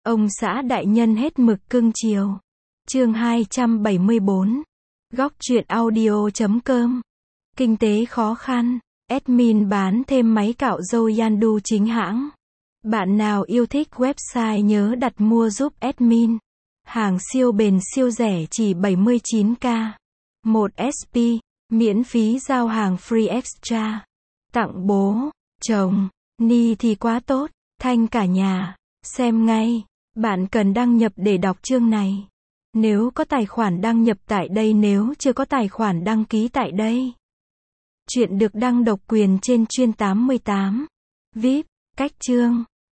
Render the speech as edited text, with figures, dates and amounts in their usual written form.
Ông xã đại nhân hết mực cưng chiều. Chương 274. Góc truyện audio.com. Kinh tế khó khăn. Admin bán thêm máy cạo râu Yandu chính hãng. Bạn nào yêu thích website nhớ đặt mua giúp admin. Hàng siêu bền siêu rẻ chỉ 79k. 1 SP. Miễn phí giao hàng free extra. Tặng bố, chồng, ni thì quá tốt. Thanh cả nhà. Xem ngay. Bạn cần đăng nhập để đọc chương này. Nếu có tài khoản đăng nhập tại đây, nếu chưa có tài khoản đăng ký tại đây. Chuyện được đăng độc quyền trên chuyên 88. VIP. Cách chương.